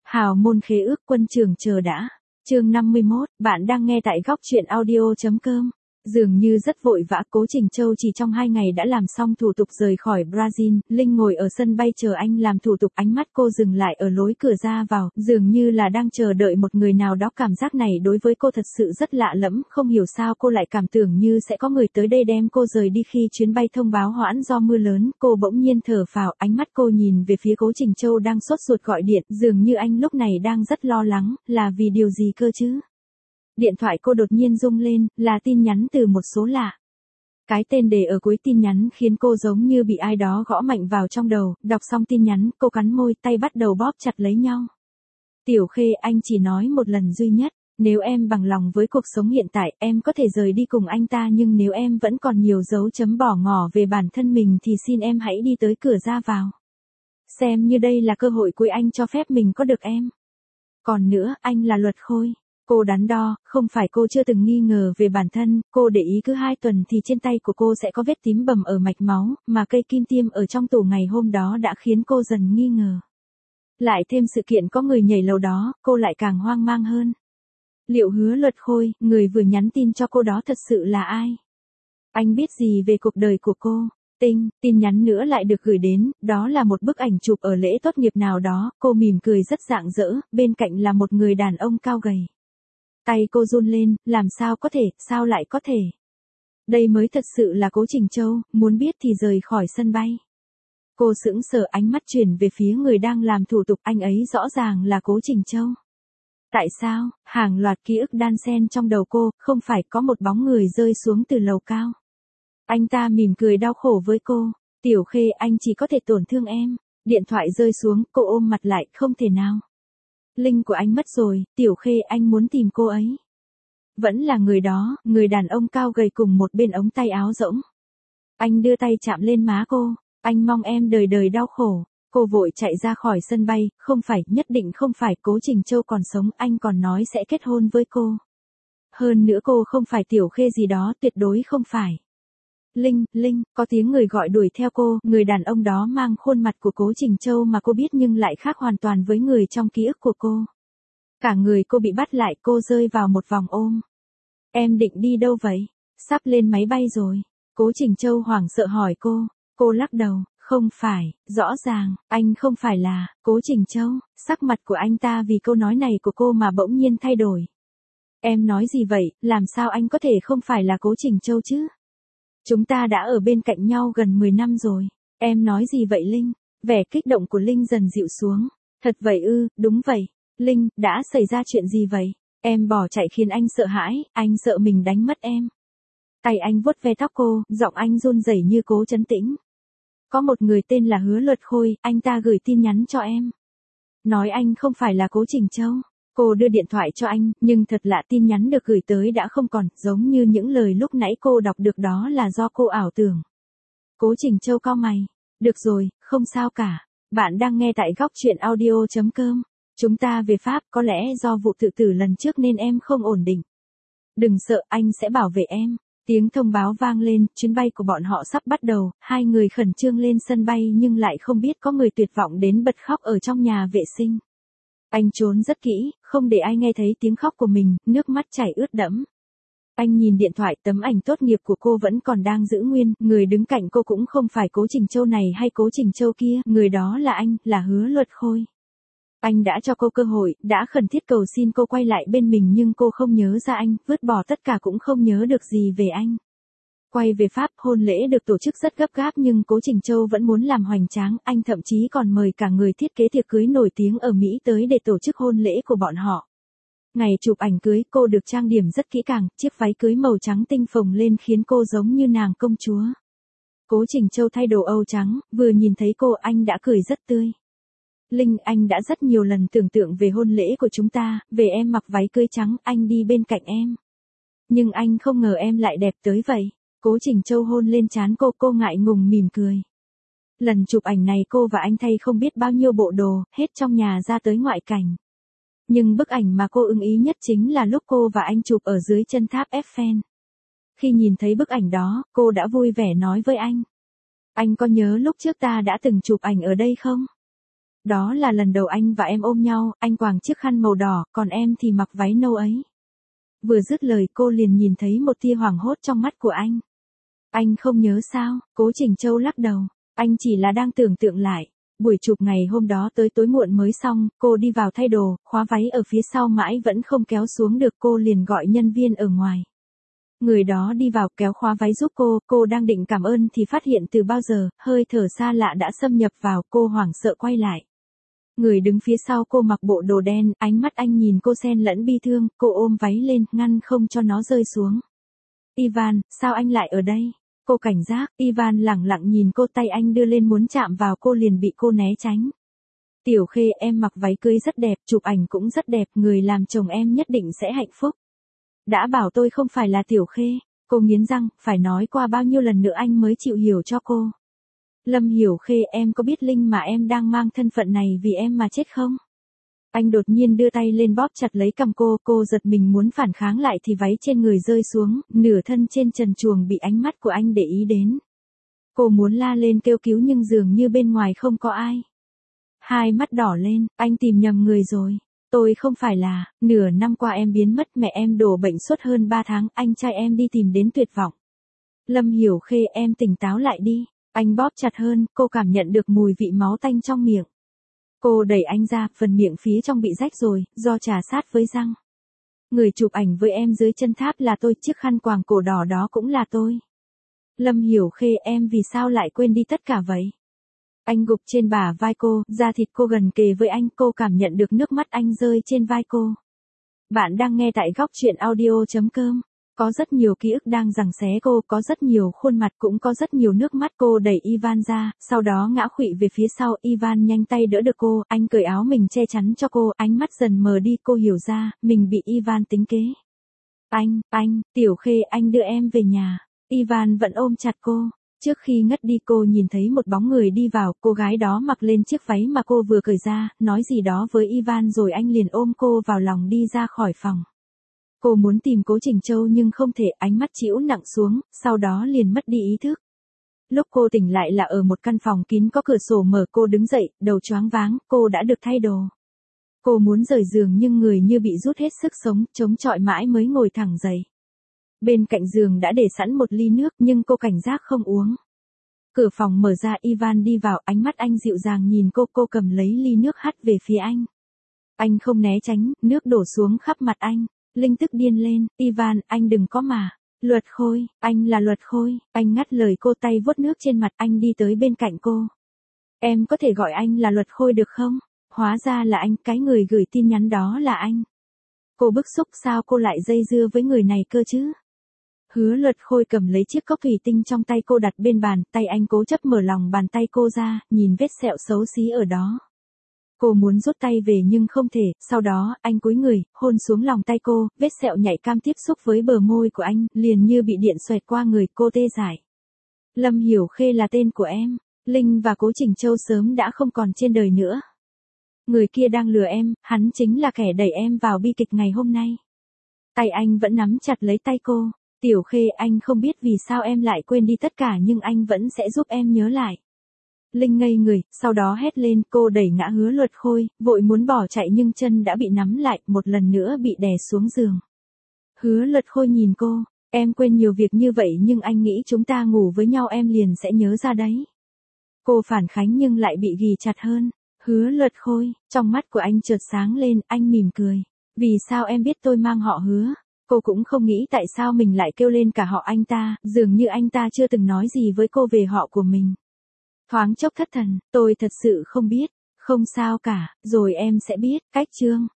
Hào môn khế ước quân trường chờ đã. Chương 51, bạn đang nghe tại góc truyện audio.com. Dường như rất vội vã, Cố Trình Châu chỉ trong 2 ngày đã làm xong thủ tục rời khỏi Brazil. Linh ngồi ở sân bay chờ anh làm thủ tục, ánh mắt cô dừng lại ở lối cửa ra vào, dường như là đang chờ đợi một người nào đó. Cảm giác này đối với cô thật sự rất lạ lẫm, không hiểu sao cô lại cảm tưởng như sẽ có người tới đây đem cô rời đi. Khi chuyến bay thông báo hoãn do mưa lớn, cô bỗng nhiên thở phào, ánh mắt cô nhìn về phía Cố Trình Châu đang sốt ruột gọi điện, dường như anh lúc này đang rất lo lắng, là vì điều gì cơ chứ? Điện thoại cô đột nhiên rung lên, là tin nhắn từ một số lạ. Cái tên đề ở cuối tin nhắn khiến cô giống như bị ai đó gõ mạnh vào trong đầu, đọc xong tin nhắn, cô cắn môi, tay bắt đầu bóp chặt lấy nhau. Tiểu Khê, anh chỉ nói một lần duy nhất, nếu em bằng lòng với cuộc sống hiện tại, em có thể rời đi cùng anh ta, nhưng nếu em vẫn còn nhiều dấu chấm bỏ ngỏ về bản thân mình thì xin em hãy đi tới cửa ra vào. Xem như đây là cơ hội cuối anh cho phép mình có được em. Còn nữa, anh là Luật Khôi. Cô đắn đo, không phải cô chưa từng nghi ngờ về bản thân, cô để ý cứ 2 tuần thì trên tay của cô sẽ có vết tím bầm ở mạch máu, mà cây kim tiêm ở trong tủ ngày hôm đó đã khiến cô dần nghi ngờ. Lại thêm sự kiện có người nhảy lầu đó, cô lại càng hoang mang hơn. Liệu Hứa Luật Khôi, người vừa nhắn tin cho cô đó thật sự là ai? Anh biết gì về cuộc đời của cô? Tin nhắn nữa lại được gửi đến, đó là một bức ảnh chụp ở lễ tốt nghiệp nào đó, cô mỉm cười rất rạng rỡ, bên cạnh là một người đàn ông cao gầy. Tay cô run lên, làm sao có thể, sao lại có thể? Đây mới thật sự là Cố Trình Châu, muốn biết thì rời khỏi sân bay. Cô sững sờ, ánh mắt chuyển về phía người đang làm thủ tục, anh ấy rõ ràng là Cố Trình Châu. Tại sao? Hàng loạt ký ức đan xen trong đầu cô, không phải có một bóng người rơi xuống từ lầu cao. Anh ta mỉm cười đau khổ với cô, Tiểu Khê, anh chỉ có thể tổn thương em. Điện thoại rơi xuống, cô ôm mặt lại, không thể nào. Linh của anh mất rồi, Tiểu Khê, anh muốn tìm cô ấy. Vẫn là người đó, người đàn ông cao gầy cùng một bên ống tay áo rỗng. Anh đưa tay chạm lên má cô, anh mong em đời đời đau khổ. Cô vội chạy ra khỏi sân bay, không phải, nhất định không phải, Cố Trình Châu còn sống, anh còn nói sẽ kết hôn với cô. Hơn nữa cô không phải Tiểu Khê gì đó, tuyệt đối không phải. Linh, có tiếng người gọi đuổi theo cô, người đàn ông đó mang khuôn mặt của Cố Trình Châu mà cô biết nhưng lại khác hoàn toàn với người trong ký ức của cô. Cả người cô bị bắt lại, cô rơi vào một vòng ôm. Em định đi đâu vậy? Sắp lên máy bay rồi. Cố Trình Châu hoảng sợ hỏi cô lắc đầu, không phải, rõ ràng, anh không phải là, Cố Trình Châu, sắc mặt của anh ta vì câu nói này của cô mà bỗng nhiên thay đổi. Em nói gì vậy, làm sao anh có thể không phải là Cố Trình Châu chứ? Chúng ta đã ở bên cạnh nhau gần 10 năm rồi. Em nói gì vậy Linh? Vẻ kích động của Linh dần dịu xuống. Thật vậy ư, đúng vậy. Linh, đã xảy ra chuyện gì vậy? Em bỏ chạy khiến anh sợ hãi, anh sợ mình đánh mất em. Tay anh vuốt ve tóc cô, giọng anh run rẩy như cố trấn tĩnh. Có một người tên là Hứa Luật Khôi, anh ta gửi tin nhắn cho em. Nói anh không phải là Cố Trình Châu. Cô đưa điện thoại cho anh, nhưng thật lạ, tin nhắn được gửi tới đã không còn, giống như những lời lúc nãy cô đọc được đó là do cô ảo tưởng. Cố Trình Châu cau mày. Được rồi, không sao cả. Bạn đang nghe tại góc truyện audio.com. Chúng ta về Pháp, có lẽ do vụ tự tử lần trước nên em không ổn định. Đừng sợ, anh sẽ bảo vệ em. Tiếng thông báo vang lên, chuyến bay của bọn họ sắp bắt đầu, 2 người khẩn trương lên sân bay nhưng lại không biết có người tuyệt vọng đến bật khóc ở trong nhà vệ sinh. Anh trốn rất kỹ, không để ai nghe thấy tiếng khóc của mình, nước mắt chảy ướt đẫm. Anh nhìn điện thoại, tấm ảnh tốt nghiệp của cô vẫn còn đang giữ nguyên, người đứng cạnh cô cũng không phải Cố Trình Châu này hay Cố Trình Châu kia, người đó là anh, là Hứa Luật Khôi. Anh đã cho cô cơ hội, đã khẩn thiết cầu xin cô quay lại bên mình nhưng cô không nhớ ra anh, vứt bỏ tất cả cũng không nhớ được gì về anh. Quay về Pháp, hôn lễ được tổ chức rất gấp gáp nhưng Cố Trình Châu vẫn muốn làm hoành tráng, anh thậm chí còn mời cả người thiết kế tiệc cưới nổi tiếng ở Mỹ tới để tổ chức hôn lễ của bọn họ. Ngày chụp ảnh cưới, cô được trang điểm rất kỹ càng, chiếc váy cưới màu trắng tinh phồng lên khiến cô giống như nàng công chúa. Cố Trình Châu thay đồ Âu trắng, vừa nhìn thấy cô anh đã cười rất tươi. Linh, anh đã rất nhiều lần tưởng tượng về hôn lễ của chúng ta, về em mặc váy cưới trắng, anh đi bên cạnh em. Nhưng anh không ngờ em lại đẹp tới vậy. Cố Trình Châu hôn lên trán cô ngại ngùng mỉm cười. Lần chụp ảnh này cô và anh thay không biết bao nhiêu bộ đồ, hết trong nhà ra tới ngoại cảnh. Nhưng bức ảnh mà cô ưng ý nhất chính là lúc cô và anh chụp ở dưới chân tháp Eiffel. Khi nhìn thấy bức ảnh đó, cô đã vui vẻ nói với anh. Anh có nhớ lúc trước ta đã từng chụp ảnh ở đây không? Đó là lần đầu anh và em ôm nhau, anh quàng chiếc khăn màu đỏ, còn em thì mặc váy nâu ấy. Vừa dứt lời cô liền nhìn thấy một tia hoảng hốt trong mắt của anh. Anh không nhớ sao? Cố Trình Châu lắc đầu. Anh chỉ là đang tưởng tượng lại. Buổi chụp ngày hôm đó tới tối muộn mới xong, cô đi vào thay đồ, khóa váy ở phía sau mãi vẫn không kéo xuống được, cô liền gọi nhân viên ở ngoài. Người đó đi vào kéo khóa váy giúp cô đang định cảm ơn thì phát hiện từ bao giờ, hơi thở xa lạ đã xâm nhập vào, cô hoảng sợ quay lại. Người đứng phía sau cô mặc bộ đồ đen, ánh mắt anh nhìn cô xen lẫn bi thương, cô ôm váy lên, ngăn không cho nó rơi xuống. Ivan, sao anh lại ở đây? Cô cảnh giác, Ivan lẳng lặng nhìn cô, tay anh đưa lên muốn chạm vào cô liền bị cô né tránh. Tiểu Khê, em mặc váy cưới rất đẹp, chụp ảnh cũng rất đẹp, người làm chồng em nhất định sẽ hạnh phúc. Đã bảo tôi không phải là Tiểu Khê, cô nghiến răng, phải nói qua bao nhiêu lần nữa anh mới chịu hiểu cho cô. Lâm Hiểu Khê, em có biết Linh mà em đang mang thân phận này vì em mà chết không? Anh đột nhiên đưa tay lên bóp chặt lấy cằm cô giật mình muốn phản kháng lại thì váy trên người rơi xuống, nửa thân trên trần truồng bị ánh mắt của anh để ý đến. Cô muốn la lên kêu cứu nhưng dường như bên ngoài không có ai. Hai mắt đỏ lên, anh tìm nhầm người rồi. Tôi không phải là, nửa năm qua em biến mất, mẹ em đổ bệnh suốt hơn 3 tháng, anh trai em đi tìm đến tuyệt vọng. Lâm Hiểu Khê, em tỉnh táo lại đi. Anh bóp chặt hơn, cô cảm nhận được mùi vị máu tanh trong miệng. Cô đẩy anh ra, phần miệng phía trong bị rách rồi, do trà sát với răng. Người chụp ảnh với em dưới chân tháp là tôi, chiếc khăn quàng cổ đỏ đó cũng là tôi. Lâm Hiểu Khê, em vì sao lại quên đi tất cả vậy? Anh gục trên bả vai cô, da thịt cô gần kề với anh, cô cảm nhận được nước mắt anh rơi trên vai cô. Bạn đang nghe tại góc truyện audio.com. Có rất nhiều ký ức đang giằng xé cô, có rất nhiều khuôn mặt, cũng có rất nhiều nước mắt. Cô đẩy Ivan ra, sau đó ngã khuỵu về phía sau. Ivan nhanh tay đỡ được cô, anh cởi áo mình che chắn cho cô, ánh mắt dần mờ đi, cô hiểu ra, mình bị Ivan tính kế. Anh, Tiểu Khê, anh đưa em về nhà. Ivan vẫn ôm chặt cô. Trước khi ngất đi cô nhìn thấy một bóng người đi vào, cô gái đó mặc lên chiếc váy mà cô vừa cởi ra, nói gì đó với Ivan rồi anh liền ôm cô vào lòng đi ra khỏi phòng. Cô muốn tìm Cố Trình Châu nhưng không thể, ánh mắt trĩu nặng xuống, sau đó liền mất đi ý thức. Lúc cô tỉnh lại là ở một căn phòng kín có cửa sổ mở, cô đứng dậy, đầu choáng váng, cô đã được thay đồ. Cô muốn rời giường nhưng người như bị rút hết sức sống, chống chọi mãi mới ngồi thẳng dậy. Bên cạnh giường đã để sẵn một ly nước nhưng cô cảnh giác không uống. Cửa phòng mở ra, Ivan đi vào, ánh mắt anh dịu dàng nhìn cô cầm lấy ly nước hắt về phía anh. Anh không né tránh, nước đổ xuống khắp mặt anh. Linh tức điên lên, Ivan, anh đừng có mà. Luật Khôi, anh là Luật Khôi, anh ngắt lời cô, tay vuốt nước trên mặt, anh đi tới bên cạnh cô. Em có thể gọi anh là Luật Khôi được không? Hóa ra là anh, cái người gửi tin nhắn đó là anh. Cô bức xúc, sao cô lại dây dưa với người này cơ chứ? Hứa Luật Khôi cầm lấy chiếc cốc thủy tinh trong tay cô đặt bên bàn, tay anh cố chấp mở lòng bàn tay cô ra, nhìn vết sẹo xấu xí ở đó. Cô muốn rút tay về nhưng không thể, sau đó, anh cúi người, hôn xuống lòng tay cô, vết sẹo nhạy cảm tiếp xúc với bờ môi của anh, liền như bị điện xoẹt qua người, cô tê dại. Lâm Hiểu Khê là tên của em, Linh và Cố Trình Châu sớm đã không còn trên đời nữa. Người kia đang lừa em, hắn chính là kẻ đẩy em vào bi kịch ngày hôm nay. Tay anh vẫn nắm chặt lấy tay cô. Tiểu Khê, anh không biết vì sao em lại quên đi tất cả nhưng anh vẫn sẽ giúp em nhớ lại. Linh ngây người, sau đó hét lên, cô đẩy ngã Hứa Luật Khôi, vội muốn bỏ chạy nhưng chân đã bị nắm lại, một lần nữa bị đè xuống giường. Hứa Luật Khôi nhìn cô, em quên nhiều việc như vậy nhưng anh nghĩ chúng ta ngủ với nhau em liền sẽ nhớ ra đấy. Cô phản kháng nhưng lại bị ghì chặt hơn. Hứa Luật Khôi, trong mắt của anh chợt sáng lên, anh mỉm cười. Vì sao em biết tôi mang họ Hứa? Cô cũng không nghĩ tại sao mình lại kêu lên cả họ anh ta, dường như anh ta chưa từng nói gì với cô về họ của mình. Thoáng chốc thất thần, tôi thật sự không biết, không sao cả, rồi em sẽ biết, cách chương.